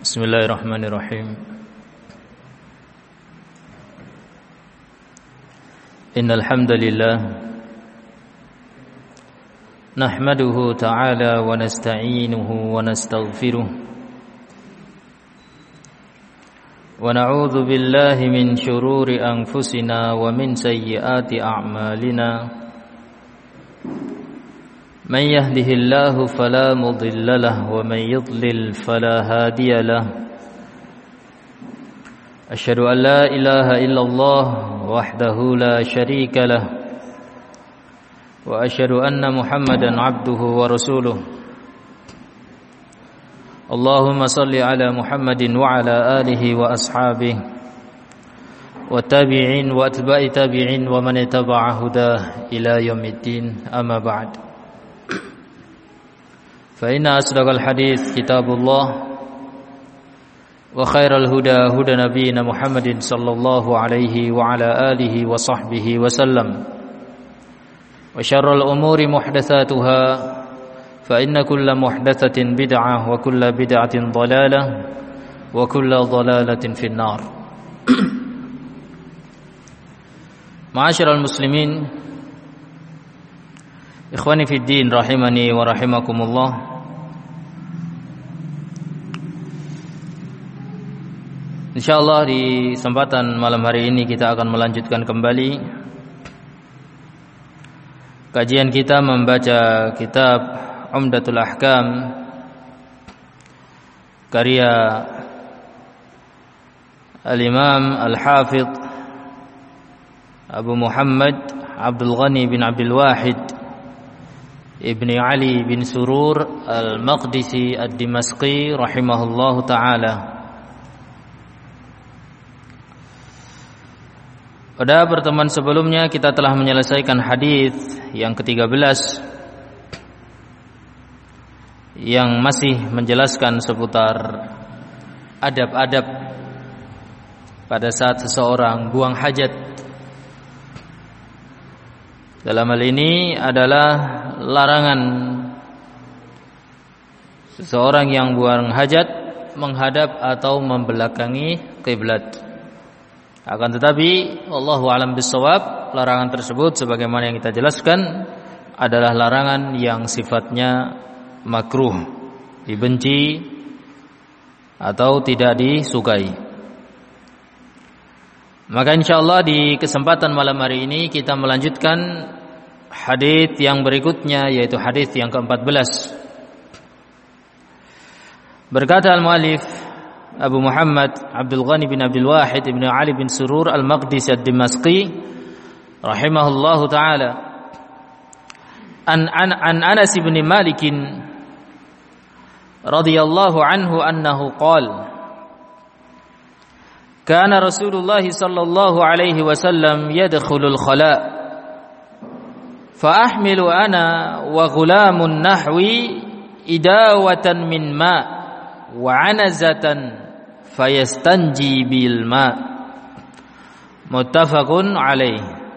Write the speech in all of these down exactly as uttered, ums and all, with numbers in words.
Bismillahirrahmanirrahim. Innal hamdalillah nahmaduhu ta'ala wa nasta'inuhu wa nastaghfiruh wa na'udzu billahi min shururi anfusina wa min sayyiati a'malina. من يهده الله فلا مضل له ومن يضلل فلا هادي له أشهد أن لا إله إلا الله وحده لا شريك له وأشهد أن محمدا عبده ورسوله اللهم صل على محمد وعلى آله وأصحابه والتابعين وأتباع تابعين ومن اتبع هداه إلى يوم الدين أما بعد فإن أصدق الحديث كتاب الله وخير الهدى هدى نبينا محمد صلى الله عليه وعلى آله وصحبه وسلم وشر الأمور محدثاتها فإن كل محدثة بدعة وكل بدعة ضلالة وكل ضلالة في النار. معاشر المسلمين Ikhwani fid din rahimani wa rahimakumullah. Insyaallah di kesempatan malam hari ini kita akan melanjutkan kembali kajian kita membaca kitab Umdatul Ahkam karya Al-Imam Al-Hafidh Abu Muhammad Abdul Ghani bin Abdul Wahid Ibni Ali bin Surur Al-Maqdisi Ad-Dimashqi rahimahullahu ta'ala. Pada pertemuan sebelumnya kita telah menyelesaikan hadis yang ketiga belas yang masih menjelaskan seputar adab-adab pada saat seseorang buang hajat. Dalam hal ini adalah larangan seseorang yang buang hajat menghadap atau membelakangi kiblat. Akan tetapi wallahu a'lam bissawab, larangan tersebut sebagaimana yang kita jelaskan adalah larangan yang sifatnya makruh, dibenci atau tidak disukai. Maka insyaallah di kesempatan malam hari ini kita melanjutkan hadis yang berikutnya, yaitu hadis yang keempat belas. Berkata al-muallif Abu Muhammad Abdul Ghani bin Abdul Wahid Ibn Ali bin Surur Al-Maqdisi Ad-Dimashqi rahimahullahu ta'ala an, an, an Anas bin Malik radhiyallahu anhu annahu qala kana Rasulullah sallallahu alaihi wasallam yadkhulul khala' fa ahmilu ana wa ghulamun nahwi idawatan min ma' wa 'anazatan fayastanji bil ma' muttafaqun alaih.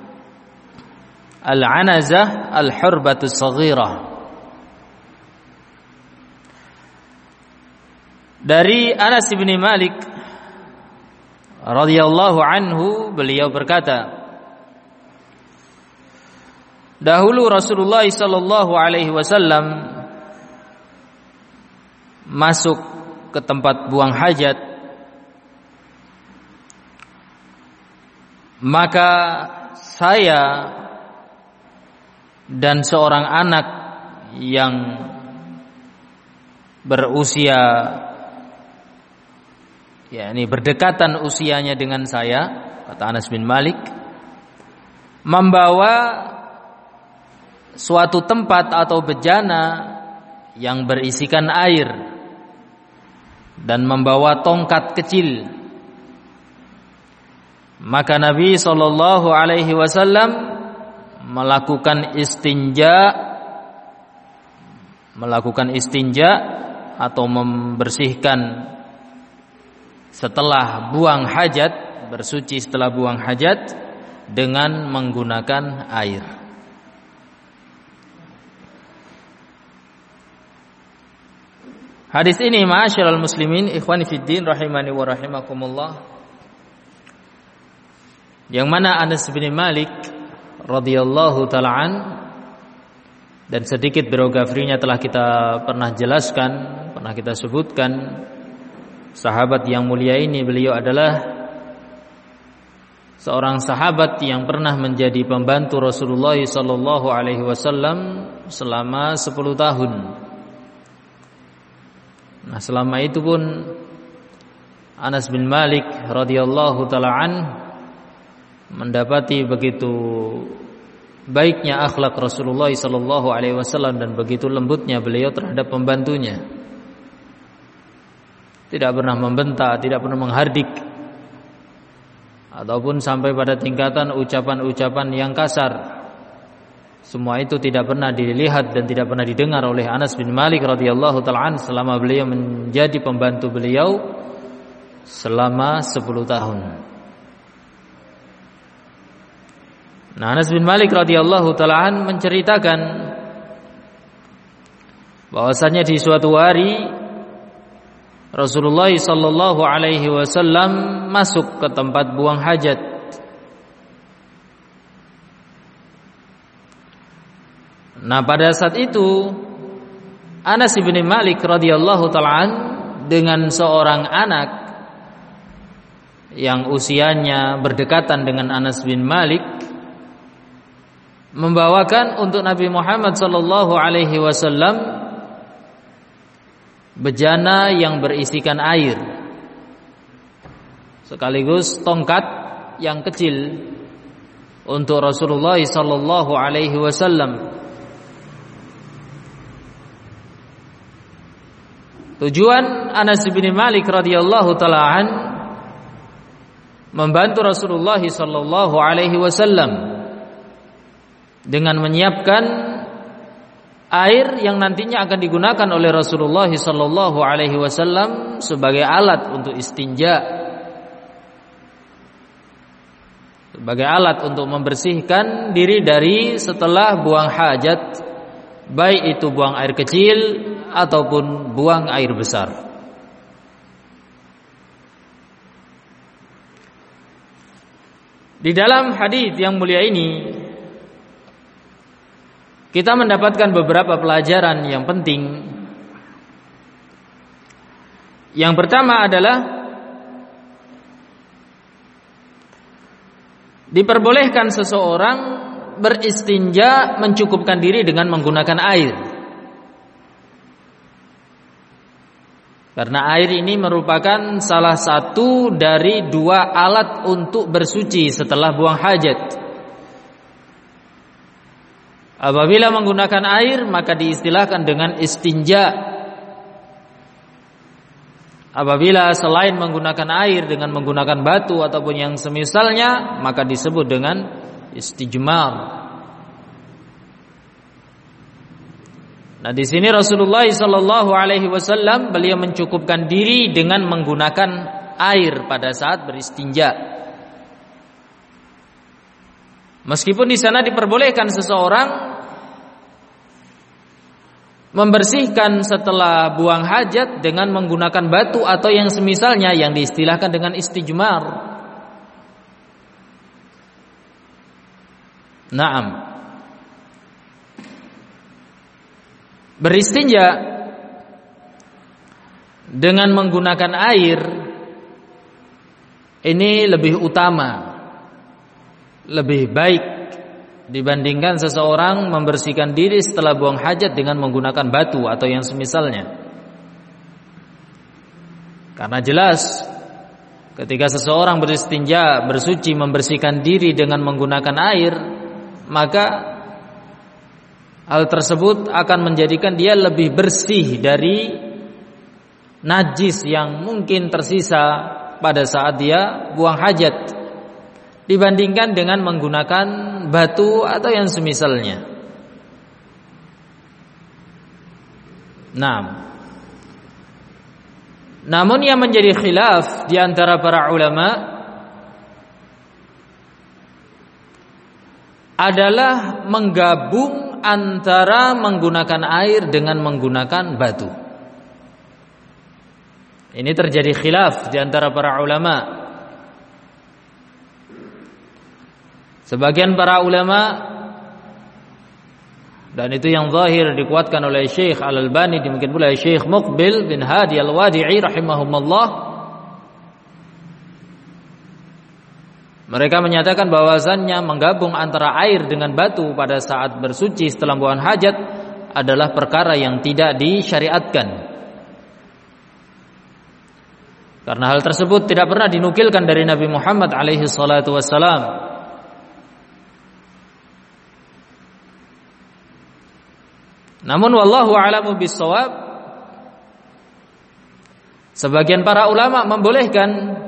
Al-'anazah al-hurbatu shaghirah. Dari Anas bin Malik radhiyallahu anhu, beliau berkata, dahulu Rasulullah sallallahu alaihi wasallam masuk ke tempat buang hajat, maka saya dan seorang anak yang berusia, yakni berdekatan usianya dengan saya, kata Anas bin Malik, membawa suatu tempat atau bejana yang berisikan air dan membawa tongkat kecil. Maka Nabi sallallahu alaihi wasallam melakukan istinja melakukan istinja atau membersihkan setelah buang hajat, bersuci setelah buang hajat dengan menggunakan air. Hadis ini ma'asyiral muslimin ikhwani fiddin rahimani wa rahimakumullah, yang mana Anas bin Malik radhiyallahu taala an, dan sedikit biografinya telah kita pernah jelaskan, pernah kita sebutkan. Sahabat yang mulia ini, beliau adalah seorang sahabat yang pernah menjadi pembantu Rasulullah sallallahu alaihi wasallam selama sepuluh tahun. Nah, selama itu pun Anas bin Malik radhiyallahu taala an mendapati begitu baiknya akhlak Rasulullah sallallahu alaihi wasallam dan begitu lembutnya beliau terhadap pembantunya. Tidak pernah membentak, tidak pernah menghardik, ataupun sampai pada tingkatan ucapan-ucapan yang kasar. Semua itu tidak pernah dilihat dan tidak pernah didengar oleh Anas bin Malik radhiyallahu taala an selama beliau menjadi pembantu beliau selama sepuluh tahun. Nah, Anas bin Malik radhiyallahu taala an menceritakan bahwasanya di suatu hari Rasulullah sallallahu alaihi wasallam masuk ke tempat buang hajat. Nah, pada saat itu Anas bin Malik radhiyallahu taala an dengan seorang anak yang usianya berdekatan dengan Anas bin Malik membawakan untuk Nabi Muhammad sallallahu alaihi wasallam bejana yang berisikan air, sekaligus tongkat yang kecil untuk Rasulullah sallallahu alaihi wasallam. Tujuan Anas bin Malik radhiyallahu taala an membantu Rasulullah sallallahu alaihi wasallam dengan menyiapkan air yang nantinya akan digunakan oleh Rasulullah sallallahu alaihi wasallam sebagai alat untuk istinja, sebagai alat untuk membersihkan diri dari setelah buang hajat, baik itu buang air kecil ataupun buang air besar. Di dalam hadis yang mulia ini kita mendapatkan beberapa pelajaran yang penting. Yang pertama adalah diperbolehkan seseorang beristinja mencukupkan diri dengan menggunakan air. Karena air ini merupakan salah satu dari dua alat untuk bersuci setelah buang hajat. Apabila menggunakan air maka diistilahkan dengan istinja. Apabila selain menggunakan air dengan menggunakan batu ataupun yang semisalnya maka disebut dengan istijmar. Nah, di sini Rasulullah sallallahu alaihi wasallam beliau mencukupkan diri dengan menggunakan air pada saat beristinja. Meskipun di sana diperbolehkan seseorang membersihkan setelah buang hajat dengan menggunakan batu atau yang semisalnya yang diistilahkan dengan istijmar. Naam. Beristinja dengan menggunakan air ini lebih utama, lebih baik dibandingkan seseorang membersihkan diri setelah buang hajat dengan menggunakan batu atau yang semisalnya. Karena jelas ketika seseorang beristinja, bersuci, membersihkan diri dengan menggunakan air, maka hal tersebut akan menjadikan dia lebih bersih dari najis yang mungkin tersisa pada saat dia buang hajat dibandingkan dengan menggunakan batu atau yang semisalnya. Nah, namun yang menjadi khilaf di antara para ulama adalah menggabung antara menggunakan air dengan menggunakan batu. Ini terjadi khilaf di antara para ulama. Sebagian para ulama, dan itu yang zahir dikuatkan oleh Syekh Al-Albani, demikian pula Syekh Muqbil bin Hadi Al-Wadi'i rahimahumullah, mereka menyatakan bahwasannya menggabung antara air dengan batu pada saat bersuci setelah buang hajat adalah perkara yang tidak disyariatkan. Karena hal tersebut tidak pernah dinukilkan dari Nabi Muhammad alaihi salatu wassalam. Namun wallahu a'lamu bissawab, sebagian para ulama membolehkan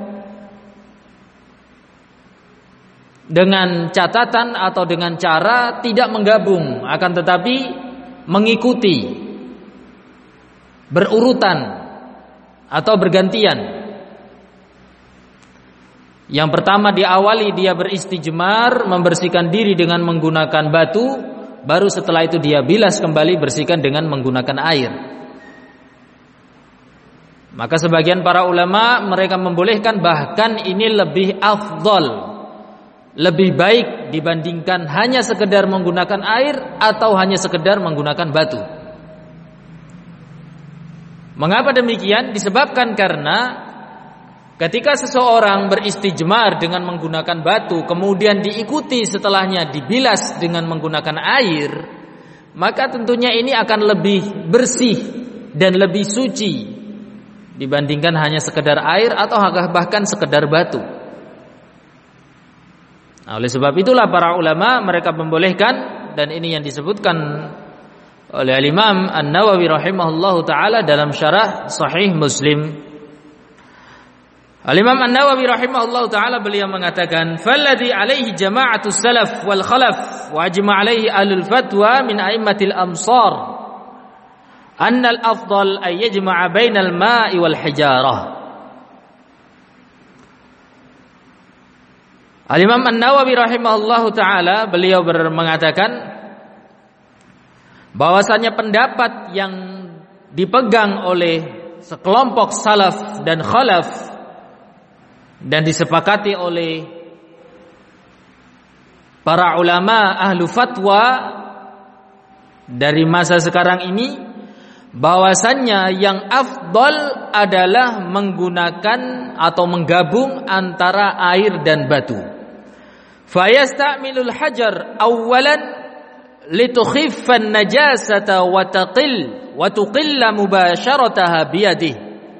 dengan catatan atau dengan cara tidak menggabung, akan tetapi mengikuti berurutan atau bergantian. Yang pertama diawali dia beristijmar, membersihkan diri dengan menggunakan batu, baru setelah itu dia bilas kembali, bersihkan dengan menggunakan air. Maka sebagian para ulama mereka membolehkan, bahkan ini lebih afdal, lebih baik dibandingkan hanya sekedar menggunakan air atau hanya sekedar menggunakan batu. Mengapa demikian? Disebabkan karena ketika seseorang beristijmar dengan menggunakan batu, kemudian diikuti setelahnya dibilas dengan menggunakan air, maka tentunya ini akan lebih bersih dan lebih suci dibandingkan hanya sekedar air atau bahkan sekedar batu. Nah, oleh sebab itulah para ulama mereka membolehkan, dan ini yang disebutkan oleh Imam An-Nawawi rahimahullahu taala dalam syarah Sahih Muslim. Al-Imam An-Nawawi rahimahullahu taala beliau mengatakan, "Falladhi alaihi jama'atus salaf wal khalaf wa ajma' alaihi ahlul fatwa min a'immatil amsar anna al-afdal ay yajma'a bainal ma'i wal hijarah." Al-Imam An-Nawawi rahimahullahu taala beliau mengatakan bahwasanya pendapat yang dipegang oleh sekelompok salaf dan khalaf dan disepakati oleh para ulama ahlu fatwa dari masa sekarang ini, bahwasannya yang afdal adalah menggunakan atau menggabung antara air dan batu. Fayastamilul hajar awalan litukhiffan najasata wa taqil wa tuqilla mubasharataha biyadihi.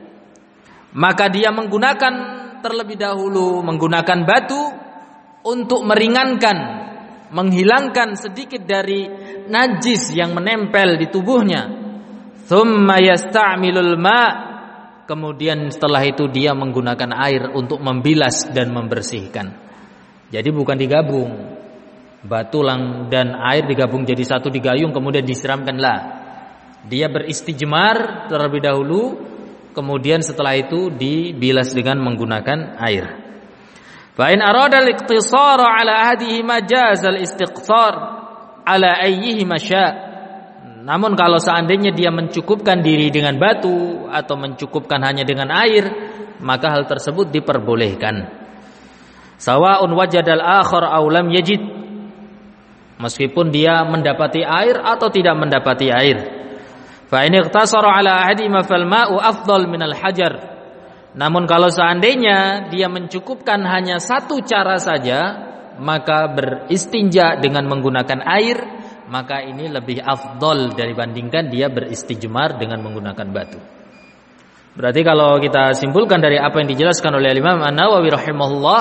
Maka dia menggunakan terlebih dahulu menggunakan batu untuk meringankan, menghilangkan sedikit dari najis yang menempel di tubuhnya. Thumma yasta'milul ma', kemudian setelah itu dia menggunakan air untuk membilas dan membersihkan. Jadi bukan digabung, batu lang dan air digabung jadi satu, digayung kemudian disiramkanlah. Dia beristijmar terlebih dahulu, kemudian setelah itu dibilas dengan menggunakan air. Fa in arada al-iqtisara ala ahadihima jaz al-istiqsar ala ayyihima sya'. Namun kalau seandainya dia mencukupkan diri dengan batu atau mencukupkan hanya dengan air, maka hal tersebut diperbolehkan. Sawa'un wajadal akhar aw lam yajid, meskipun dia mendapati air atau tidak mendapati air. Fa in iqtasara ala ahadihima fal ma'u afdal minal hajar. Namun kalau seandainya dia mencukupkan hanya satu cara saja, maka beristinja dengan menggunakan air, maka ini lebih afdal dibandingkan dia beristijmar dengan menggunakan batu. Berarti kalau kita simpulkan dari apa yang dijelaskan oleh Imam An-Nawawi rahimahullah,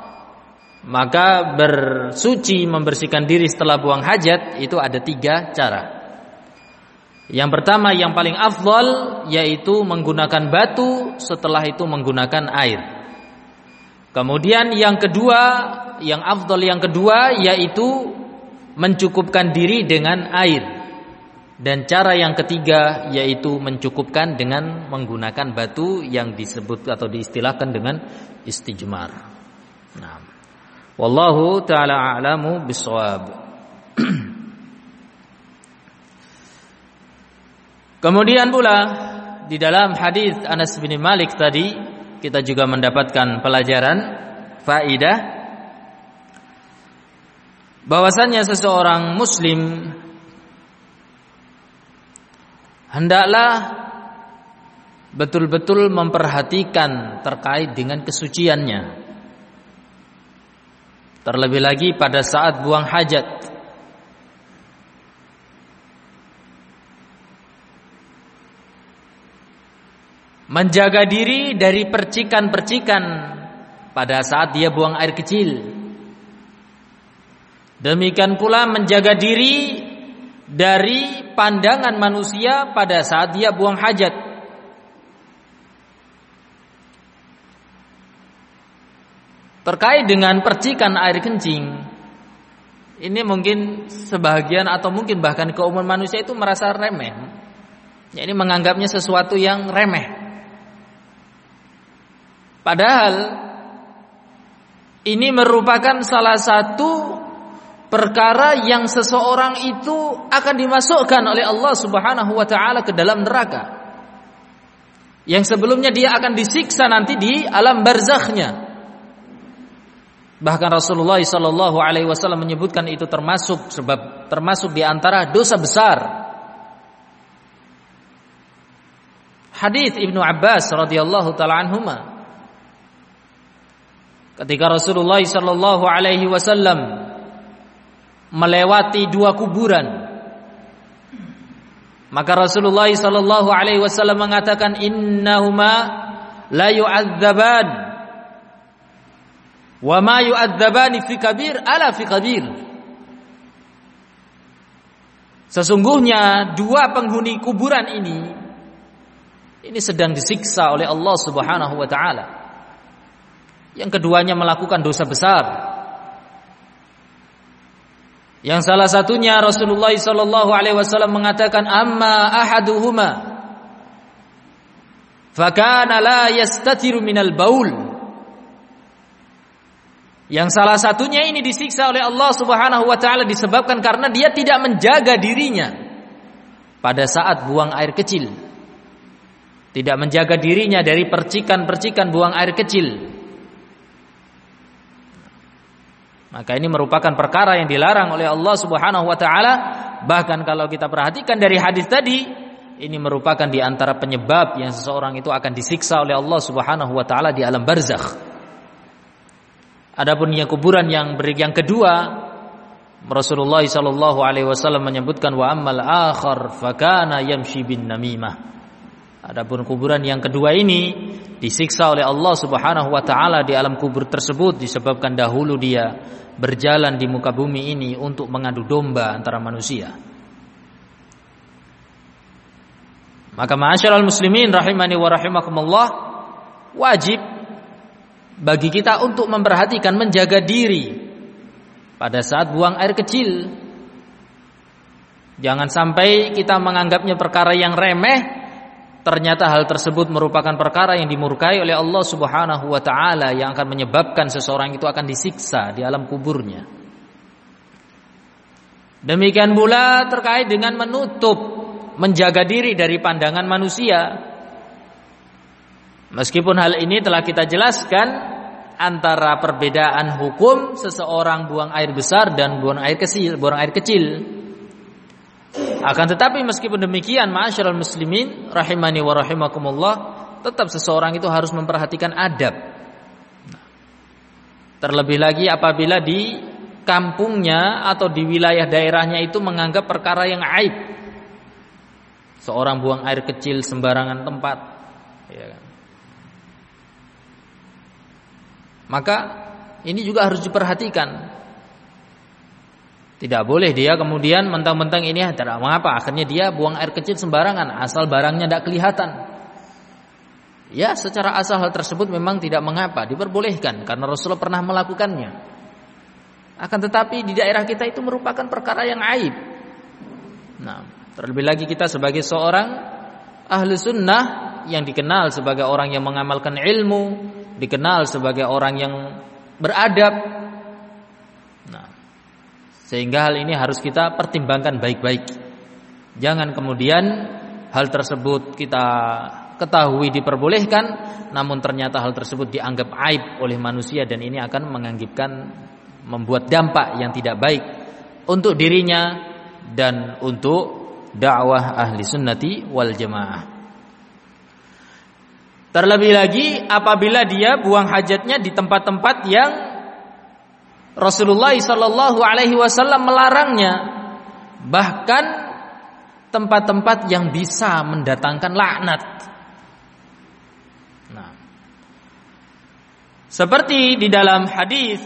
maka bersuci, membersihkan diri setelah buang hajat itu ada tiga cara. Yang pertama, yang paling afdal, yaitu menggunakan batu, setelah itu menggunakan air. Kemudian yang kedua, yang afdal yang kedua, yaitu mencukupkan diri dengan air. Dan cara yang ketiga, yaitu mencukupkan dengan menggunakan batu yang disebut atau diistilahkan dengan istijmar. Nah, wallahu ta'ala a'lamu bissawab. Kemudian pula di dalam hadis Anas bin Malik tadi kita juga mendapatkan pelajaran faidah bahwasannya seseorang muslim hendaklah betul-betul memperhatikan terkait dengan kesuciannya, terlebih lagi pada saat buang hajat. Menjaga diri dari percikan-percikan pada saat dia buang air kecil. Demikian pula menjaga diri dari pandangan manusia pada saat dia buang hajat. Terkait dengan percikan air kencing, ini mungkin sebahagian atau mungkin bahkan keumuman manusia itu merasa remeh. Ya, ini menganggapnya sesuatu yang remeh. Padahal ini merupakan salah satu perkara yang seseorang itu akan dimasukkan oleh Allah Subhanahu wa taala ke dalam neraka. Yang sebelumnya dia akan disiksa nanti di alam barzakhnya. Bahkan Rasulullah sallallahu alaihi wasallam menyebutkan itu termasuk sebab termasuk di antara dosa besar. Hadis Ibnu Abbas radhiyallahu taala anhuma, ketika Rasulullah sallallahu alaihi wasallam melewati dua kuburan, maka Rasulullah sallallahu alaihi wasallam mengatakan, innahuma la yu'adzaban wa ma yu'adzabani fi kabir ala fi kabir. Sesungguhnya dua penghuni kuburan ini ini sedang disiksa oleh Allah Subhanahu wa taala. Yang keduanya melakukan dosa besar. Yang salah satunya Rasulullah sallallahu alaihi wasallam mengatakan, amma ahaduhuma fakana la yastatiru minal baul. Yang salah satunya ini disiksa oleh Allah Subhanahu wa taala disebabkan karena dia tidak menjaga dirinya pada saat buang air kecil. Tidak menjaga dirinya dari percikan-percikan buang air kecil. Maka ini merupakan perkara yang dilarang oleh Allah Subhanahu wa taala. Bahkan kalau kita perhatikan dari hadis tadi, ini merupakan di antara penyebab yang seseorang itu akan disiksa oleh Allah Subhanahu wa taala di alam barzakh. Adapun yang kuburan yang ber yang kedua, Rasulullah sallallahu alaihi wasallam menyebutkan, wa ammal akhar fakana yamshi bin namimah. Adapun kuburan yang kedua ini disiksa oleh Allah Subhanahu wa taala di alam kubur tersebut disebabkan dahulu dia berjalan di muka bumi ini untuk mengadu domba antara manusia. Maka ma'asyiral muslimin rahimani wa rahimakumullah, wajib bagi kita untuk memperhatikan, menjaga diri pada saat buang air kecil. Jangan sampai kita menganggapnya perkara yang remeh, ternyata hal tersebut merupakan perkara yang dimurkai oleh Allah Subhanahu wa taala yang akan menyebabkan seseorang itu akan disiksa di alam kuburnya. Demikian pula terkait dengan menutup, menjaga diri dari pandangan manusia. Meskipun hal ini telah kita jelaskan antara perbedaan hukum seseorang buang air besar dan buang air kecil, buang air kecil. Akan tetapi meskipun demikian, ma'asyiral muslimin rahimani wa rahimakumullah, tetap seseorang itu harus memperhatikan adab. Terlebih lagi apabila di kampungnya atau di wilayah daerahnya itu menganggap perkara yang aib. Seorang buang air kecil sembarangan tempat, ya kan? Maka ini juga harus diperhatikan. Tidak boleh dia kemudian mentang-mentang ini tidak mengapa, akhirnya dia buang air kecil sembarangan asal barangnya tidak kelihatan. Ya, secara asal hal tersebut memang tidak mengapa, diperbolehkan karena Rasulullah pernah melakukannya. Akan tetapi di daerah kita itu merupakan perkara yang aib. Nah, terlebih lagi kita sebagai seorang ahli sunnah yang dikenal sebagai orang yang mengamalkan ilmu, dikenal sebagai orang yang beradab. Nah, sehingga hal ini harus kita pertimbangkan baik-baik. Jangan kemudian hal tersebut kita ketahui diperbolehkan, namun ternyata hal tersebut dianggap aib oleh manusia, dan ini akan mengakibatkan membuat dampak yang tidak baik untuk dirinya dan untuk dakwah ahli sunnati wal jamaah. Terlebih lagi apabila dia buang hajatnya di tempat-tempat yang Rasulullah sallallahu alaihi wasallam melarangnya, bahkan tempat-tempat yang bisa mendatangkan laknat. Nah, seperti di dalam hadis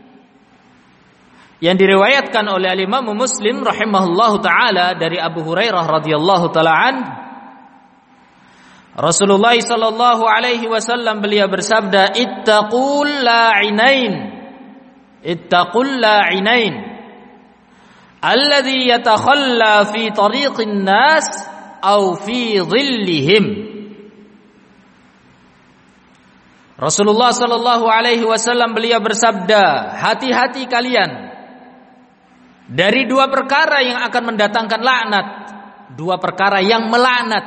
yang diriwayatkan oleh Imam Muslim rahimahullahu taala dari Abu Hurairah radhiyallahu taala an, Rasulullah sallallahu alaihi wasallam beliau bersabda, ittaqul la'inain, ittaqul la'inain alladhi yatakhalla fi tariqin nas aw fi dhillihim. Rasulullah sallallahu alaihi wasallam beliau bersabda, hati-hati kalian dari dua perkara yang akan mendatangkan laknat, dua perkara yang melaknat.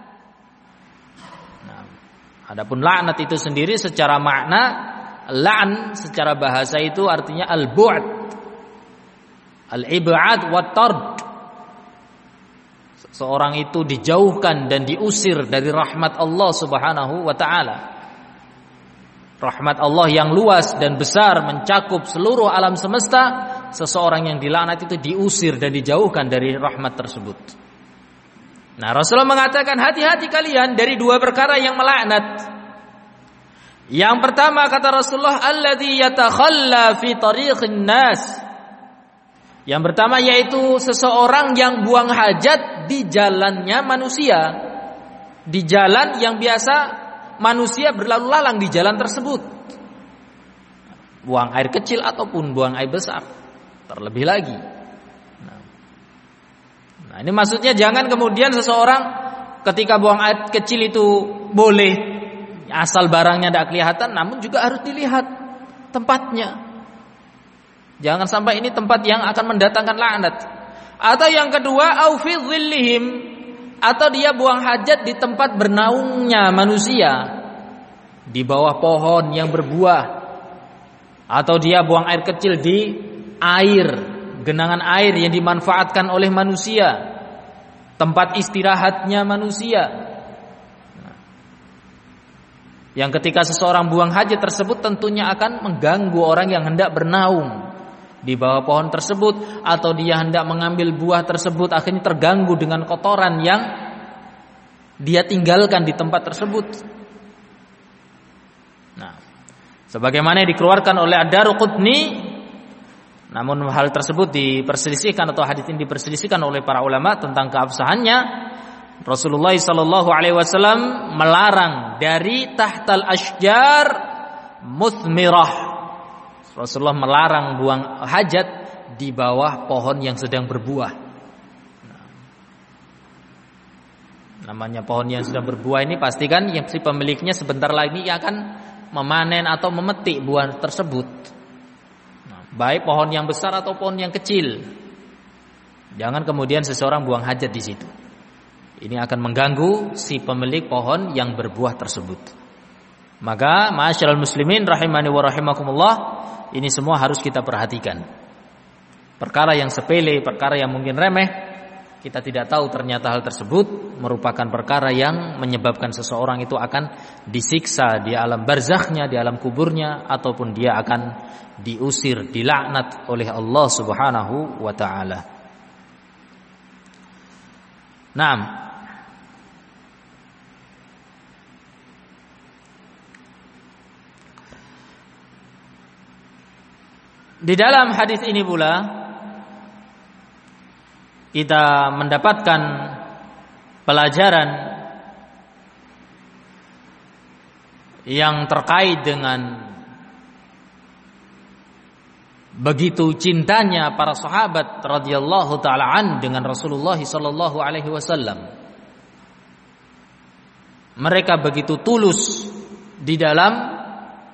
Nah, adapun laknat itu sendiri secara makna, la'n secara bahasa itu artinya al-bu'd, al-ib'ad wa tard. Seorang itu dijauhkan dan diusir dari rahmat Allah Subhanahu wa taala. Rahmat Allah yang luas dan besar mencakup seluruh alam semesta. Seseorang yang dilaknat itu diusir dan dijauhkan dari rahmat tersebut. Nah, Rasulullah mengatakan hati-hati kalian dari dua perkara yang melaknat. Yang pertama kata Rasulullah, alladzi yatakhalla fi tariqin nas. Yang pertama yaitu seseorang yang buang hajat di jalannya manusia, di jalan yang biasa manusia berlalu lalang di jalan tersebut. Buang air kecil ataupun buang air besar. Terlebih lagi. Nah, nah ini maksudnya jangan kemudian seseorang ketika buang air kecil itu boleh, asal barangnya tidak kelihatan, namun juga harus dilihat tempatnya. Jangan sampai ini tempat yang akan mendatangkan laknat. Atau yang kedua, au fi dhillihim, atau dia buang hajat di tempat bernaungnya manusia, di bawah pohon yang berbuah, atau dia buang air kecil di air, genangan air yang dimanfaatkan oleh manusia, tempat istirahatnya manusia. Yang ketika seseorang buang hajat tersebut tentunya akan mengganggu orang yang hendak bernaung di bawah pohon tersebut, atau dia hendak mengambil buah tersebut, akhirnya terganggu dengan kotoran yang dia tinggalkan di tempat tersebut. Nah, sebagaimana dikeluarkan oleh Ad-Daruqutni, namun hal tersebut diperselisihkan atau hadits ini diperselisihkan oleh para ulama tentang keabsahannya. Rasulullah sallallahu alaihi wasallam melarang dari tahtal asjar muthmirah. Rasulullah melarang buang hajat di bawah pohon yang sedang berbuah. Nah, namanya pohon yang sedang berbuah ini pastikan yang si pemiliknya sebentar lagi akan memanen atau memetik buah tersebut. Baik pohon yang besar atau pohon yang kecil. Jangan kemudian seseorang buang hajat di situ. Ini akan mengganggu si pemilik pohon yang berbuah tersebut. Maka ma'asyiral muslimin rahimani wa rahimakumullah, ini semua harus kita perhatikan. Perkara yang sepele, perkara yang mungkin remeh, kita tidak tahu ternyata hal tersebut merupakan perkara yang menyebabkan seseorang itu akan disiksa di alam barzakhnya, di alam kuburnya, ataupun dia akan diusir, dilaknat oleh Allah Subhanahu wa taala. Naam. Di dalam hadis ini pula kita mendapatkan pelajaran yang terkait dengan begitu cintanya para sahabat radhiyallahu taala an dengan Rasulullah sallallahu alaihi wasallam. Mereka begitu tulus di dalam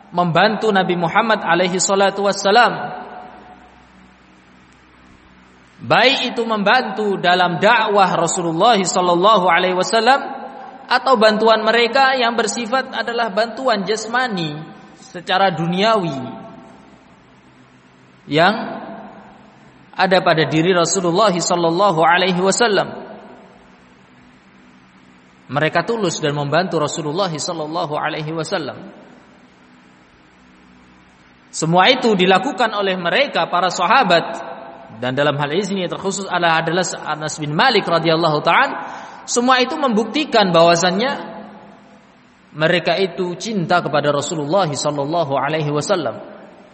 membantu Nabi Muhammad alaihi salatu wassalam. baik itu membantu dalam dakwah Rasulullah sallallahu alaihi wasallam atau bantuan mereka yang bersifat adalah bantuan jasmani secara duniawi yang ada pada diri Rasulullah sallallahu alaihi wasallam. Mereka tulus dan membantu Rasulullah sallallahu alaihi wasallam. Semua itu dilakukan oleh mereka para sahabat, dan dalam hal ini terkhusus adalah Anas bin Malik radhiyallahu ta'ala. Semua itu membuktikan bahwasannya mereka itu cinta kepada Rasulullah sallallahu alaihi wasallam.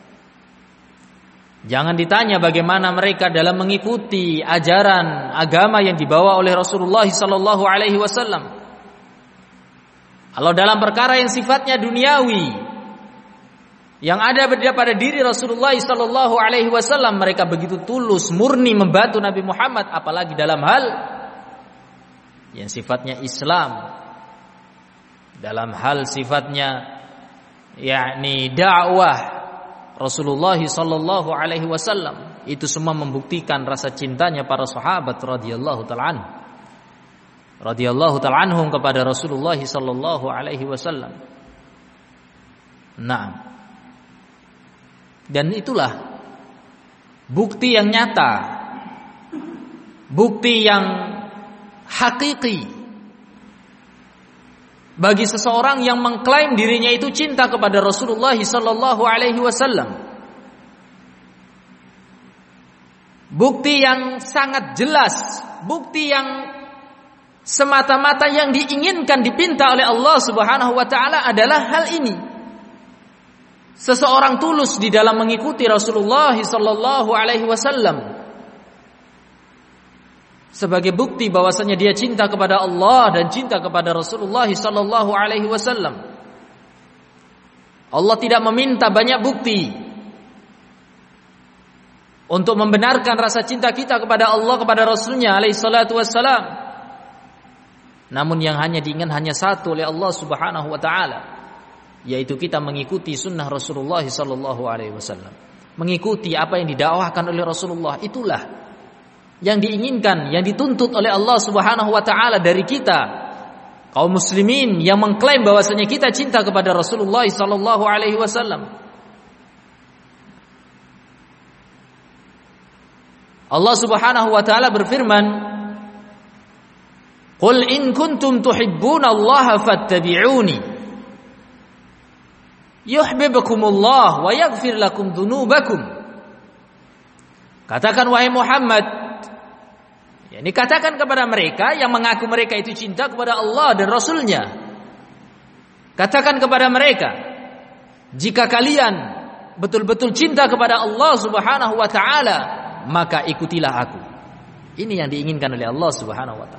Jangan ditanya bagaimana mereka dalam mengikuti ajaran agama yang dibawa oleh Rasulullah sallallahu alaihi wasallam. Kalau dalam perkara yang sifatnya duniawi yang ada pada diri Rasulullah sallallahu alaihi wasallam, mereka begitu tulus murni membantu Nabi Muhammad, apalagi dalam hal yang sifatnya Islam, dalam hal sifatnya yakni dakwah Rasulullah sallallahu alaihi wasallam. Itu semua membuktikan rasa cintanya para sahabat radhiyallahu ta'ala anhum radhiyallahu ta'ala anhum kepada Rasulullah sallallahu alaihi wasallam. Nah, dan itulah bukti yang nyata, bukti yang hakiki bagi seseorang yang mengklaim dirinya itu cinta kepada Rasulullah sallallahu alaihi wasallam. Bukti yang sangat jelas, bukti yang semata-mata yang diinginkan, dipinta oleh Allah Subhanahu wa taala adalah hal ini. Seseorang tulus di dalam mengikuti Rasulullah sallallahu alaihi wasallam sebagai bukti bahwasanya dia cinta kepada Allah dan cinta kepada Rasulullah sallallahu alaihi wasallam. Allah tidak meminta banyak bukti untuk membenarkan rasa cinta kita kepada Allah, kepada Rasulnya alaihi salatu wassalam. Namun yang hanya diingat hanya satu oleh Allah Subhanahu wa taala, yaitu kita mengikuti sunnah Rasulullah sallallahu alaihi wasallam, mengikuti apa yang didakwahkan oleh Rasulullah. Itulah yang diinginkan, yang dituntut oleh Allah Subhanahu wa taala dari kita kaum muslimin yang mengklaim bahwasanya kita cinta kepada Rasulullah sallallahu alaihi wasallam. Allah Subhanahu wa taala berfirman, "Qul in kuntum tuhibbuna Allah fattabi'uni yuhibbukumullah wa yaghfir lakum dzunubakum." Katakan wahai Muhammad, yakni katakan kepada mereka yang mengaku mereka itu cinta kepada Allah dan Rasulnya, katakan kepada mereka, jika kalian betul-betul cinta kepada Allah Subhanahu wa taala, maka ikutilah aku. Ini yang diinginkan oleh Allah Subhanahu wa taala.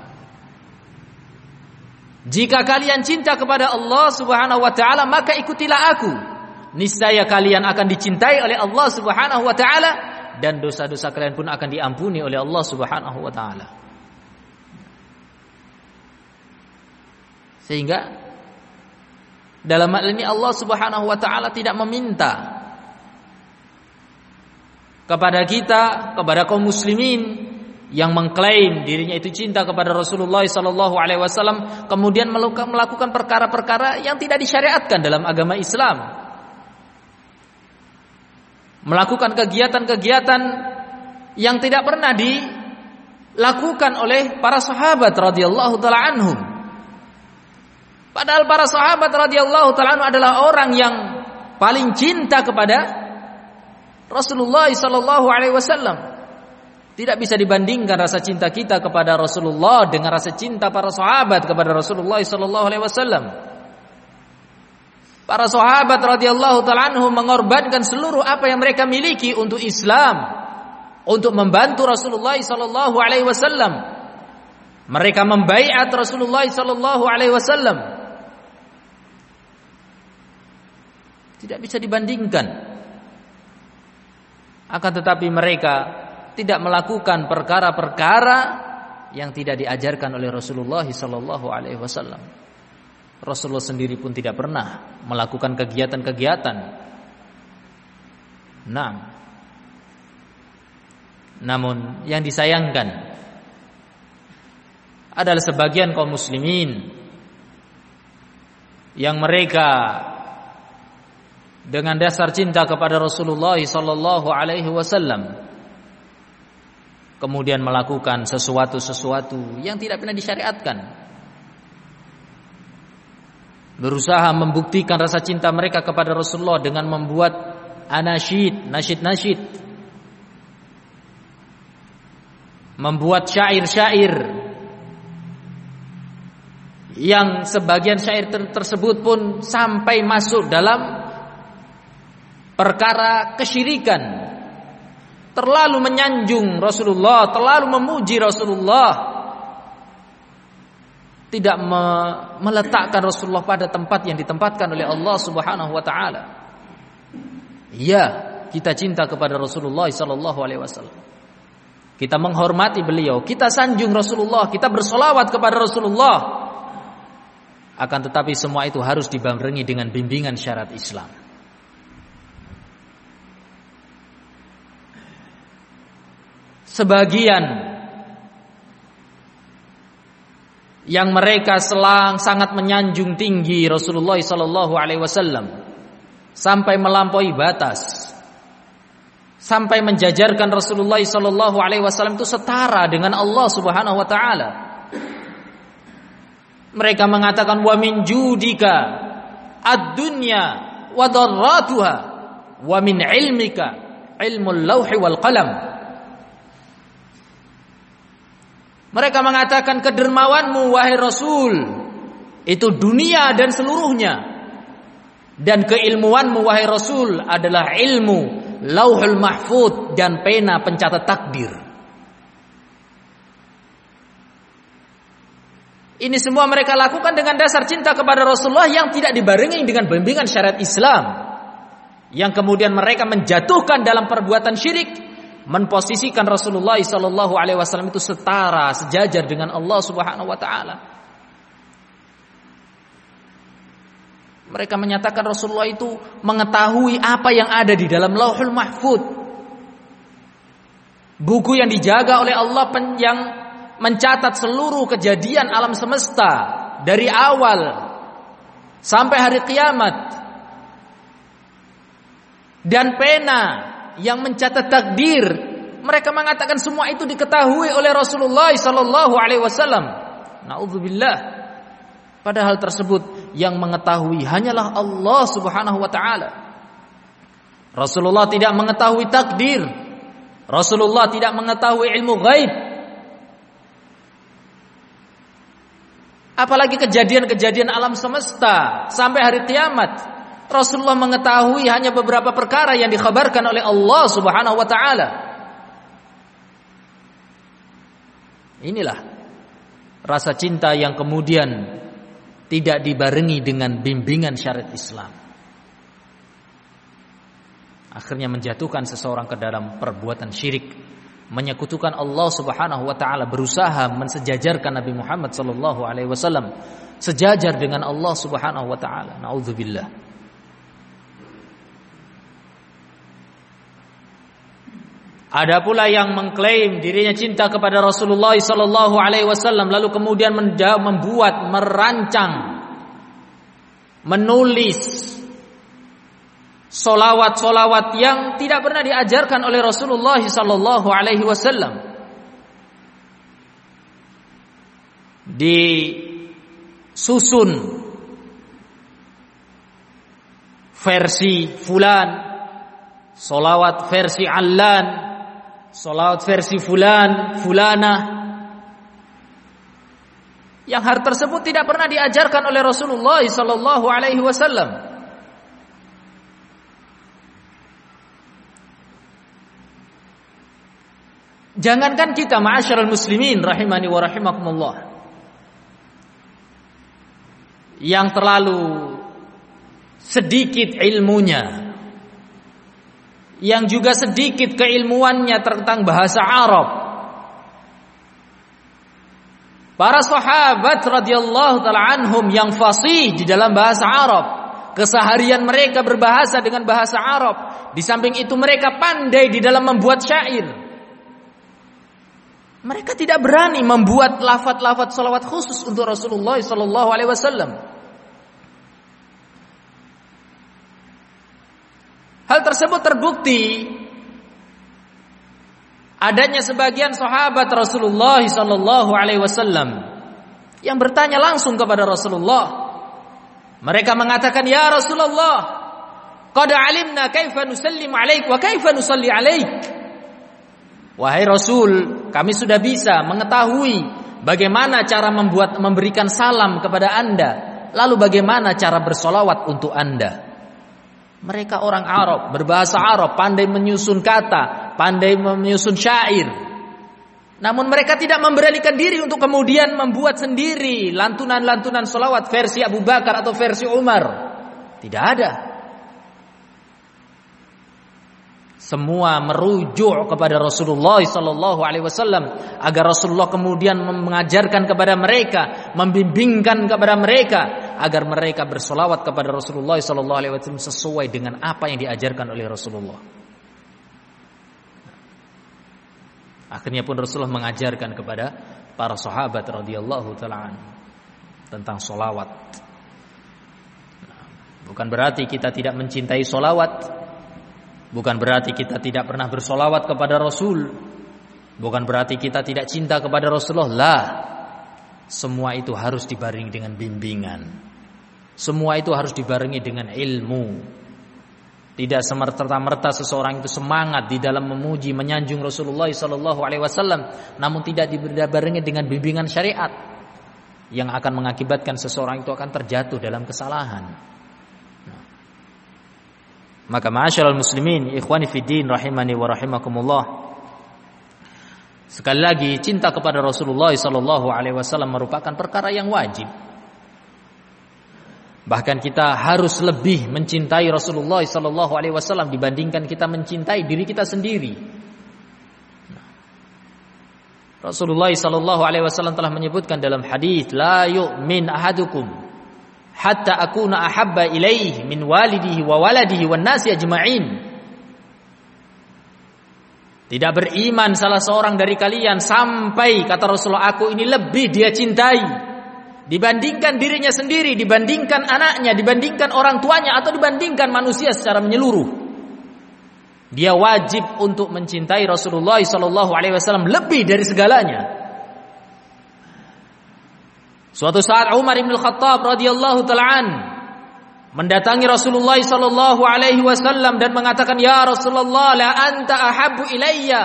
Jika kalian cinta kepada Allah Subhanahu wa taala, maka ikutilah aku. Niscaya kalian akan dicintai oleh Allah Subhanahu wa taala dan dosa-dosa kalian pun akan diampuni oleh Allah Subhanahu wa taala. Sehingga dalam hal ini Allah Subhanahu wa taala tidak meminta kepada kita, kepada kaum muslimin yang mengklaim dirinya itu cinta kepada Rasulullah sallallahu alaihi wasallam, kemudian melakukan perkara-perkara yang tidak disyariatkan dalam agama Islam, melakukan kegiatan-kegiatan yang tidak pernah dilakukan oleh para sahabat radhiyallahu taala anhum. Padahal para sahabat radhiyallahu taala anhum adalah orang yang paling cinta kepada Rasulullah sallallahu alaihi wasallam. Tidak bisa dibandingkan rasa cinta kita kepada Rasulullah dengan rasa cinta para sahabat kepada Rasulullah sallallahu alaihi wasallam. Para sahabat radhiyallahu taala anhum mengorbankan seluruh apa yang mereka miliki untuk Islam, untuk membantu Rasulullah sallallahu alaihi wasallam. Mereka membaiat Rasulullah sallallahu alaihi wasallam. Tidak bisa dibandingkan. Akan tetapi mereka tidak melakukan perkara-perkara yang tidak diajarkan oleh Rasulullah sallallahu alaihi wasallam. Rasulullah sendiri pun tidak pernah melakukan kegiatan-kegiatan. Nah, Namun yang disayangkan adalah sebagian kaum muslimin yang mereka dengan dasar cinta kepada Rasulullah sallallahu alaihi wasallam kemudian melakukan sesuatu-sesuatu yang tidak pernah disyariatkan, berusaha membuktikan rasa cinta mereka kepada Rasulullah dengan membuat anasyid, nasyid-nasyid, membuat syair-syair yang sebagian syair ter- tersebut pun sampai masuk dalam perkara kesyirikan, terlalu menyanjung Rasulullah, terlalu memuji Rasulullah, tidak me- meletakkan Rasulullah pada tempat yang ditempatkan oleh Allah Subhanahu wa taala. Iya, kita cinta kepada Rasulullah sallallahu alaihi wasallam. Kita menghormati beliau, kita sanjung Rasulullah, kita bersolawat kepada Rasulullah. Akan tetapi semua itu harus dibarengi dengan bimbingan syariat Islam. Sebagian yang mereka selang sangat menyanjung tinggi Rasulullah sallallahu alaihi wasallam sampai melampaui batas, sampai menjajarkan Rasulullah sallallahu alaihi wasallam itu setara dengan Allah Subhanahu wa taala. Mereka mengatakan wa min judika ad-dunya wa darratuha wa min ilmika ilmul lauhi wal qalam. Mereka mengatakan kedermawanmu wahai Rasul itu dunia dan seluruhnya, dan keilmuanmu wahai Rasul adalah ilmu lauhul mahfud dan pena pencatat takdir. Ini semua mereka lakukan dengan dasar cinta kepada Rasulullah yang tidak dibarengi dengan bimbingan syariat Islam, yang kemudian mereka menjatuhkan dalam perbuatan syirik, memposisikan Rasulullah sallallahu alaihi wasallam itu setara, sejajar dengan Allah Subhanahu wa taala. Mereka menyatakan Rasulullah itu mengetahui apa yang ada di dalam Lauhul Mahfuz, buku yang dijaga oleh Allah yang mencatat seluruh kejadian alam semesta dari awal sampai hari kiamat, dan pena yang mencatat takdir. Mereka mengatakan semua itu diketahui oleh Rasulullah sallallahu alaihi wasallam. Nauzubillah. Padahal tersebut yang mengetahui hanyalah Allah Subhanahu wa taala. Rasulullah tidak mengetahui takdir. Rasulullah tidak mengetahui ilmu gaib. Apalagi kejadian-kejadian alam semesta sampai hari kiamat. Rasulullah mengetahui hanya beberapa perkara yang dikhabarkan oleh Allah Subhanahu wa taala. Inilah rasa cinta yang kemudian tidak dibarengi dengan bimbingan syariat Islam, akhirnya menjatuhkan seseorang ke dalam perbuatan syirik, menyekutukan Allah Subhanahu wa taala, berusaha mensejajarkan Nabi Muhammad sallallahu alaihi wasallam sejajar dengan Allah Subhanahu wa taala. Nauzubillah. Ada pula yang mengklaim dirinya cinta kepada Rasulullah sallallahu alaihi wasallam lalu kemudian membuat, merancang, menulis solawat-solawat yang tidak pernah diajarkan oleh Rasulullah sallallahu alaihi wasallam. Disusun versi fulan, solawat versi allan, solawat versi fulan, fulana, yang hal tersebut tidak pernah diajarkan oleh Rasulullah sallallahu alaihi wasallam. Jangankan kita, ma'asyiral muslimin rahimani wa rahimakumullah, yang terlalu sedikit ilmunya, yang juga sedikit keilmuannya tentang bahasa Arab. Para sahabat radhiyallahu taala anhum yang fasih di dalam bahasa Arab, keseharian mereka berbahasa dengan bahasa Arab. Di samping itu mereka pandai di dalam membuat syair. Mereka tidak berani membuat lafaz-lafaz salawat khusus untuk Rasulullah sallallahu alaihi wasallam. Hal tersebut terbukti adanya sebagian sahabat Rasulullah sallallahu alaihi wasallam yang bertanya langsung kepada Rasulullah. Mereka mengatakan, "Ya Rasulullah, qad alimna kaifa nusallim 'alaik wa kaifa nusalli 'alaik." Wahai Rasul, kami sudah bisa mengetahui bagaimana cara membuat memberikan salam kepada Anda, lalu bagaimana cara bersolawat untuk Anda. Mereka orang Arab, berbahasa Arab, pandai menyusun kata, pandai menyusun syair. Namun mereka tidak memberanikan diri untuk kemudian membuat sendiri lantunan-lantunan solawat versi Abu Bakar atau versi Umar. Tidak ada. Semua merujuk kepada Rasulullah sallallahu alaihi wasallam agar Rasulullah kemudian mengajarkan kepada mereka, membimbingkan kepada mereka agar mereka bersolawat kepada Rasulullah sallallahu alaihi wasallam sesuai dengan apa yang diajarkan oleh Rasulullah. Akhirnya pun Rasulullah mengajarkan kepada para sahabat radhiyallahu taala tentang solawat. Bukan berarti kita tidak mencintai solawat. Bukan berarti kita tidak pernah bersolawat kepada Rasul. Bukan berarti kita tidak cinta kepada Rasulullah. Lah. Semua itu harus dibarengi dengan bimbingan. Semua itu harus dibarengi dengan ilmu. Tidak semerta-merta seseorang itu semangat di dalam memuji, menyanjung Rasulullah sallallahu alaihi wasallam, namun tidak dibarengi dengan bimbingan syariat yang akan mengakibatkan seseorang itu akan terjatuh dalam kesalahan. Maka ma'asyiral muslimin, ikhwani fiddin rahimani wa rahimakumullah. Sekali lagi, cinta kepada Rasulullah sallallahu alaihi wasallam merupakan perkara yang wajib. Bahkan kita harus lebih mencintai Rasulullah sallallahu alaihi wasallam dibandingkan kita mencintai diri kita sendiri. Rasulullah sallallahu alaihi wasallam telah menyebutkan dalam hadis, la yu'min ahadukum hatta akuna ahabba ilaihi min walidihi wa waladihi wan nasi ajma'in. Tidak beriman salah seorang dari kalian sampai, kata Rasulullah, aku ini lebih dia cintai dibandingkan dirinya sendiri, dibandingkan anaknya, dibandingkan orang tuanya, atau dibandingkan manusia secara menyeluruh. Dia wajib untuk mencintai Rasulullah sallallahu alaihi wasallam lebih dari segalanya. Suatu saat Umar bin Khattab radhiyallahu ta'ala mendatangi Rasulullah sallallahu alaihi wasallam dan mengatakan, "Ya Rasulullah, la anta ahabbu ilayya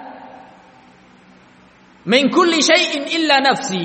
min kulli syai'in illa nafsi."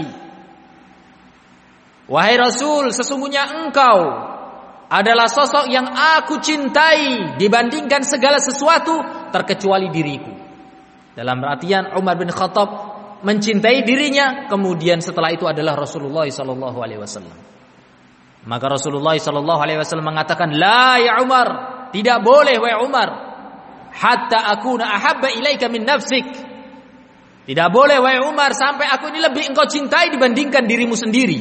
Wahai Rasul, sesungguhnya engkau adalah sosok yang aku cintai dibandingkan segala sesuatu terkecuali diriku. Dalam artian Umar bin Khattab mencintai dirinya, kemudian setelah itu adalah Rasulullah sallallahu alaihi wasallam. Maka Rasulullah sallallahu alaihi wasallam mengatakan, "La ya Umar, tidak boleh wahai Umar, hatta akuna ahabba ilaika min nafsik." Tidak boleh wahai Umar sampai aku ini lebih engkau cintai dibandingkan dirimu sendiri.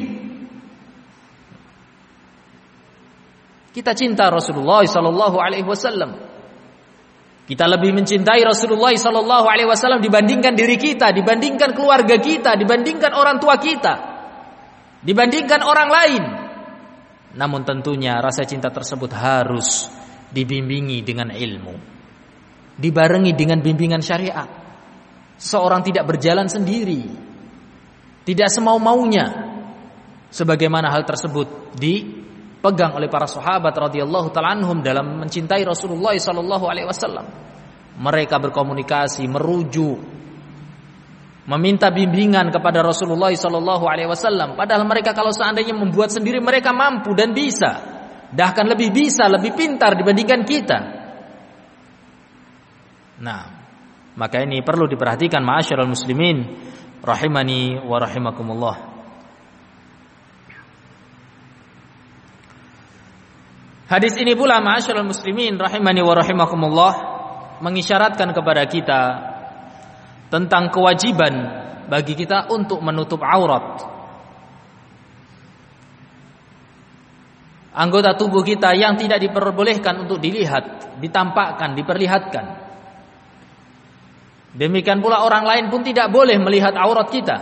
Kita cinta Rasulullah sallallahu alaihi wasallam. Kita lebih mencintai Rasulullah sallallahu alaihi wasallam dibandingkan diri kita, dibandingkan keluarga kita, dibandingkan orang tua kita, dibandingkan orang lain. Namun tentunya rasa cinta tersebut harus dibimbingi dengan ilmu, dibarengi dengan bimbingan syariat. Seorang tidak berjalan sendiri, tidak semau-maunya, sebagaimana hal tersebut dipegang oleh para sahabat radhiyallahu ta'ala anhum dalam mencintai Rasulullah sallallahu alaihi wasallam. Mereka berkomunikasi, merujuk, meminta bimbingan kepada Rasulullah sallallahu alaihi wasallam. Padahal mereka kalau seandainya membuat sendiri mereka mampu dan bisa, bahkan lebih bisa, lebih pintar dibandingkan kita. Nah, maka ini perlu diperhatikan ma'asyiral muslimin rahimani wa rahimakumullah. Hadis ini pula ma'asyiral muslimin rahimani wa rahimakumullah mengisyaratkan kepada kita tentang kewajiban bagi kita untuk menutup aurat. Anggota tubuh kita yang tidak diperbolehkan untuk dilihat, ditampakkan, diperlihatkan. Demikian pula orang lain pun tidak boleh melihat aurat kita.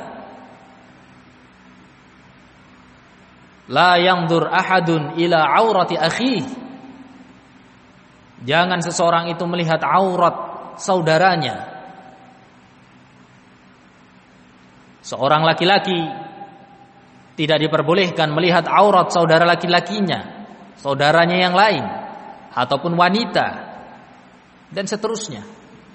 La yanzur ahadun ila aurati akhihi. Jangan seseorang itu melihat aurat saudaranya. Seorang laki-laki tidak diperbolehkan melihat aurat saudara laki-lakinya, saudaranya yang lain, ataupun wanita, dan seterusnya.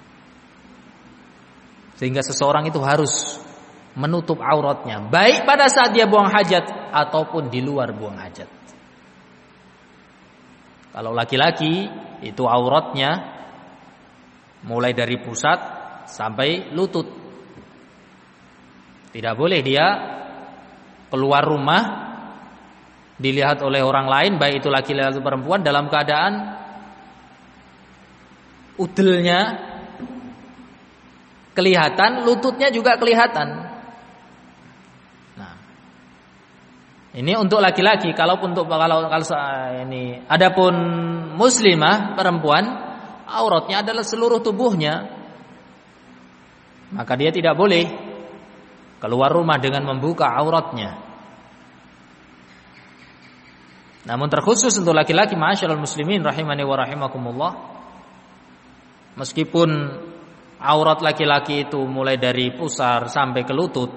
Sehingga seseorang itu harus menutup auratnya, baik pada saat dia buang hajat ataupun di luar buang hajat. Kalau laki-laki itu auratnya mulai dari pusat sampai lutut. Tidak boleh dia keluar rumah dilihat oleh orang lain, baik itu laki-laki atau perempuan, dalam keadaan udelnya kelihatan, lututnya juga kelihatan. Nah, ini untuk laki-laki. Kalaupun untuk kalau kalau ini, adapun muslimah perempuan, auratnya adalah seluruh tubuhnya, maka dia tidak boleh keluar rumah dengan membuka auratnya. Namun terkhusus untuk laki-laki, ma'asyiral muslimin rahimani wa rahimakumullah, meskipun aurat laki-laki itu mulai dari pusar sampai ke lutut,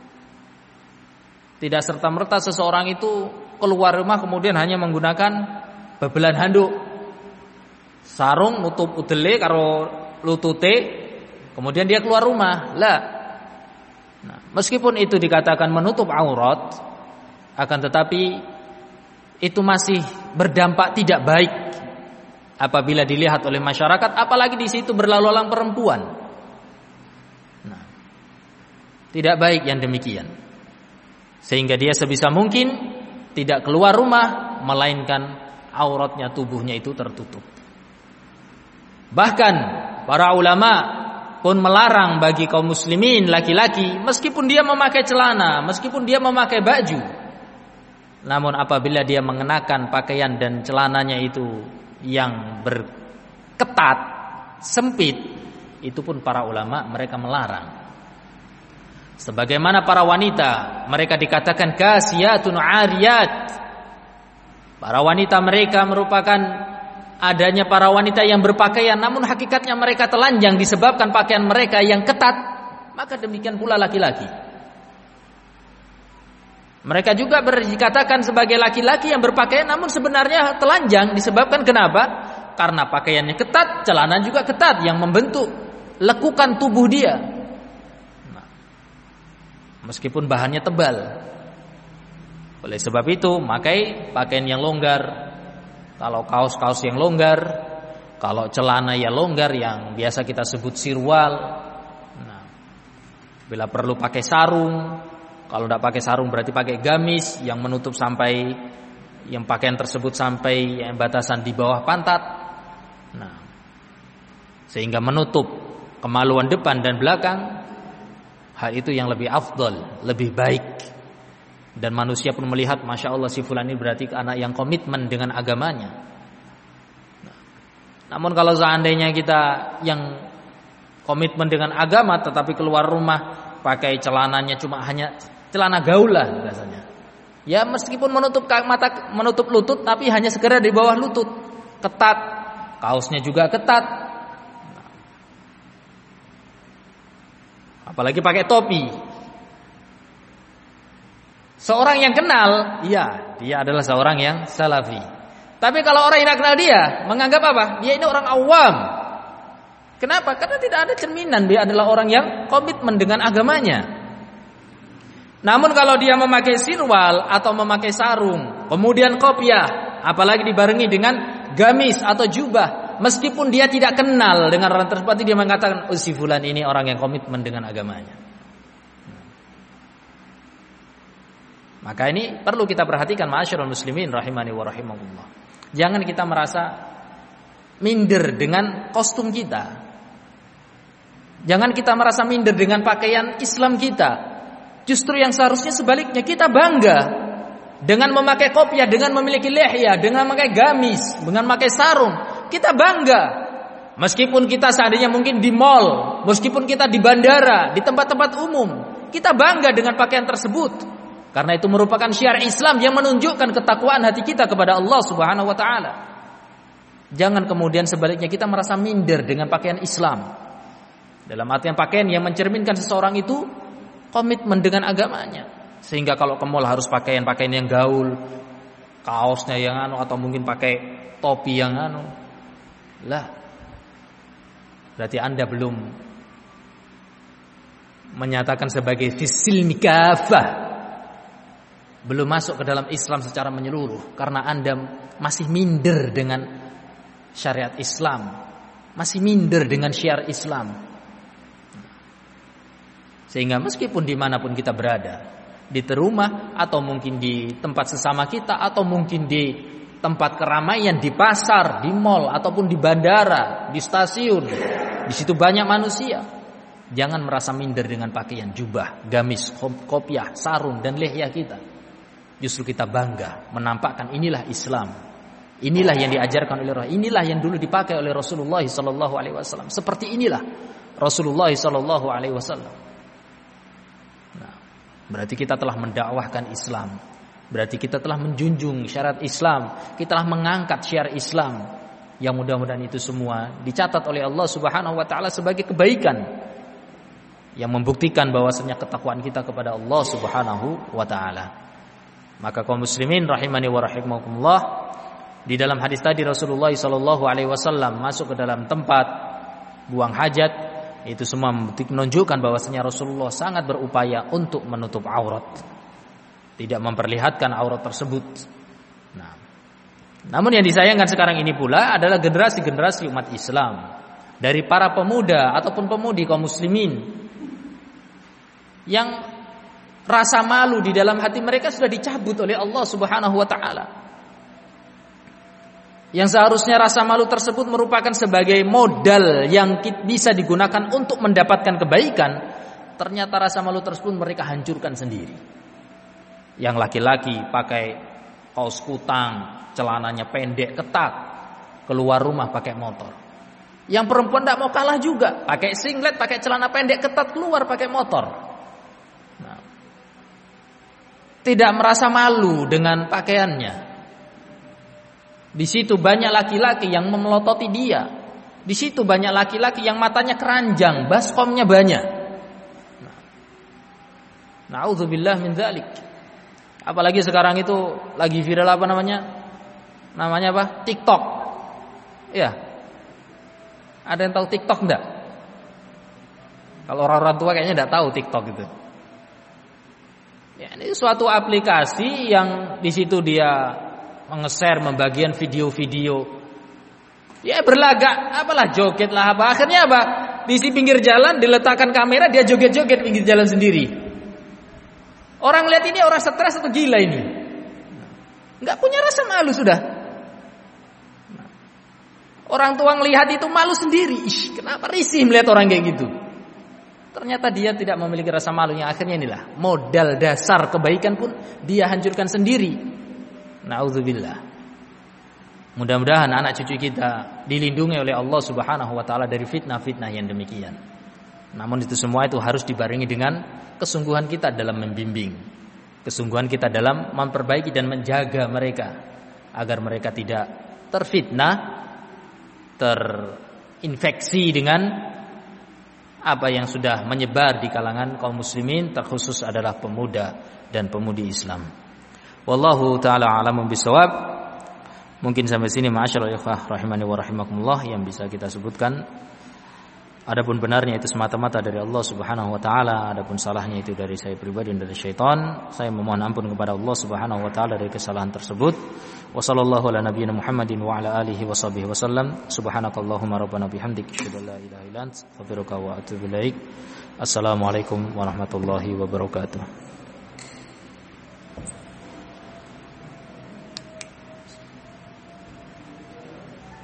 tidak serta-merta seseorang itu keluar rumah kemudian hanya menggunakan bebelan handuk, sarung nutup udele karo lutute, kemudian dia keluar rumah. Lah. Nah, meskipun itu dikatakan menutup aurat, akan tetapi itu masih berdampak tidak baik apabila dilihat oleh masyarakat, apalagi di situ berlalu lalang perempuan. Nah, tidak baik yang demikian. Sehingga dia sebisa mungkin tidak keluar rumah, melainkan auratnya, tubuhnya itu tertutup. Bahkan para ulama pun melarang bagi kaum muslimin laki-laki, meskipun dia memakai celana, meskipun dia memakai baju, namun apabila dia mengenakan pakaian dan celananya itu yang berketat, sempit, itu pun para ulama mereka melarang. Sebagaimana para wanita, mereka dikatakan kasiyatun ariyat. Para wanita mereka merupakan adanya para wanita yang berpakaian, namun hakikatnya mereka telanjang disebabkan pakaian mereka yang ketat. Maka demikian pula laki-laki. Mereka juga dikatakan sebagai laki-laki yang berpakaian namun sebenarnya telanjang disebabkan kenapa? Karena pakaiannya ketat, celana juga ketat yang membentuk lekukan tubuh dia. Nah, meskipun bahannya tebal. Oleh sebab itu, pakai pakaian yang longgar. Kalau kaos-kaos yang longgar, kalau celana yang longgar yang biasa kita sebut sirwal. Nah, bila perlu pakai sarung. Kalau tidak pakai sarung berarti pakai gamis yang menutup sampai, yang pakaian tersebut sampai yang batasan di bawah pantat. Nah, sehingga menutup kemaluan depan dan belakang. Hal itu yang lebih afdal, lebih baik. Dan manusia pun melihat, masya Allah si fulan ini berarti anak yang komitmen dengan agamanya. Nah, namun kalau seandainya kita yang komitmen dengan agama tetapi keluar rumah pakai celananya cuma hanya celana gaul lah rasanya. Ya meskipun menutup mata, menutup lutut, tapi hanya sekedar di bawah lutut, ketat, kaosnya juga ketat. Apalagi pakai topi. Seorang yang kenal, iya, dia adalah seorang yang salafi. Tapi kalau orang yang tidak kenal dia, menganggap apa? Dia ini orang awam. Kenapa? Karena tidak ada cerminan dia adalah orang yang komitmen dengan agamanya. Namun kalau dia memakai sirwal atau memakai sarung, kemudian kopiah, apalagi dibarengi dengan gamis atau jubah, meskipun dia tidak kenal dengan orang tersebut, dia mengatakan, oh si fulan ini orang yang komitmen dengan agamanya. Maka ini perlu kita perhatikan, ma'asyiral muslimin rahimani wa rahimakumullah. Jangan kita merasa minder dengan kostum kita. Jangan kita merasa minder dengan pakaian Islam kita. Justru yang seharusnya sebaliknya, kita bangga dengan memakai kopiah, dengan memiliki lihya, dengan memakai gamis, dengan memakai sarung. Kita bangga Meskipun kita seandainya mungkin di mall, meskipun kita di bandara, di tempat-tempat umum, kita bangga dengan pakaian tersebut. Karena itu merupakan syiar Islam yang menunjukkan ketakwaan hati kita kepada Allah Subhanahu wa taala. Jangan kemudian sebaliknya kita merasa minder dengan pakaian Islam. Dalam artian pakaian yang mencerminkan seseorang itu komitmen dengan agamanya. Sehingga kalau ke mall harus pakaian-pakaian yang gaul, kaosnya yang anu, atau mungkin pakai topi yang anu. Lah, berarti Anda belum menyatakan sebagai fisilmi kafah, belum masuk ke dalam Islam secara menyeluruh, karena Anda masih minder dengan syariat Islam, masih minder dengan syiar Islam. Sehingga meskipun dimanapun kita berada, di rumah atau mungkin di tempat sesama kita, atau mungkin di tempat keramaian, di pasar, di mall, ataupun di bandara, di stasiun, di situ banyak manusia, jangan merasa minder dengan pakaian jubah, gamis, kopiah, sarung, dan lihya kita. Justru kita bangga menampakkan inilah Islam, inilah yang diajarkan oleh Rasul, inilah yang dulu dipakai oleh Rasulullah Sallallahu Alaihi Wasallam. Seperti inilah Rasulullah Sallallahu Alaihi Wasallam. Nah, berarti kita telah mendakwahkan Islam, berarti kita telah menjunjung syariat Islam, kita telah mengangkat syiar Islam. Yang mudah-mudahan itu semua dicatat oleh Allah Subhanahu wa taala sebagai kebaikan yang membuktikan bahwasanya ketakwaan kita kepada Allah Subhanahu wa taala. Maka kaum muslimin rahimani wa rahimakumullah, di dalam hadis tadi Rasulullah sallallahu alaihi wasallam masuk ke dalam tempat buang hajat, itu semua menunjukkan bahwasanya Rasulullah sangat berupaya untuk menutup aurat, tidak memperlihatkan aurat tersebut. Nah, namun yang disayangkan sekarang ini pula adalah generasi-generasi umat Islam, dari para pemuda ataupun pemudi kaum muslimin, yang rasa malu di dalam hati mereka sudah dicabut oleh Allah Subhanahu wa taala. Yang seharusnya rasa malu tersebut merupakan sebagai modal yang bisa digunakan untuk mendapatkan kebaikan, ternyata rasa malu tersebut mereka hancurkan sendiri. Yang laki-laki pakai kaos kutang, celananya pendek ketat, keluar rumah pakai motor. Yang perempuan tidak mau kalah juga, pakai singlet, pakai celana pendek ketat, keluar pakai motor. Nah, tidak merasa malu dengan pakaiannya. Di situ banyak laki-laki yang memelototi dia. Di situ banyak laki-laki yang matanya keranjang, baskomnya banyak. Nah, na'udzubillah min dzalik. Apalagi sekarang itu lagi viral apa namanya? Namanya apa? TikTok. Ya. Ada yang tahu TikTok enggak? Kalau orang-orang tua kayaknya enggak tahu TikTok itu. Ya, ini suatu aplikasi yang di situ dia nge-share membagian video-video. Ya berlagak, apalah joget lah apa. Akhirnya apa? Di si pinggir jalan diletakkan kamera, dia joget-joget pinggir jalan sendiri. Orang lihat ini orang stres atau gila ini? Enggak punya rasa malu sudah. Orang tua ngelihat itu malu sendiri. Ih, kenapa risih melihat orang kayak gitu? Ternyata dia tidak memiliki rasa malunya. Akhirnya inilah modal dasar kebaikan pun dia hancurkan sendiri. Na'udzubillah. Mudah-mudahan anak cucu kita dilindungi oleh Allah Subhanahu wa taala dari fitnah-fitnah yang demikian. Namun itu semua itu harus dibarengi dengan kesungguhan kita dalam membimbing, kesungguhan kita dalam memperbaiki dan menjaga mereka agar mereka tidak terfitnah, terinfeksi dengan apa yang sudah menyebar di kalangan kaum muslimin, terkhusus adalah pemuda dan pemudi Islam. Wallahu taala a'lamu bissawab. Mungkin sampai sini ma'asyiral ikhwah rahimani wa rahimakumullah yang bisa kita sebutkan. Adapun benarnya itu semata-mata dari Allah Subhanahu wa taala, adapun salahnya itu dari saya pribadi dan dari syaitan. Saya memohon ampun kepada Allah Subhanahu wa taala dari kesalahan tersebut. Wa sallallahu ala nabiyyina Muhammadin wa ala alihi wa sahbihi wasallam. Subhanakallahumma rabbana bihamdika asyhadu an la ilaha illa anta astaghfiruka wa atubu ilaik. Assalamualaikum warahmatullahi wabarakatuh.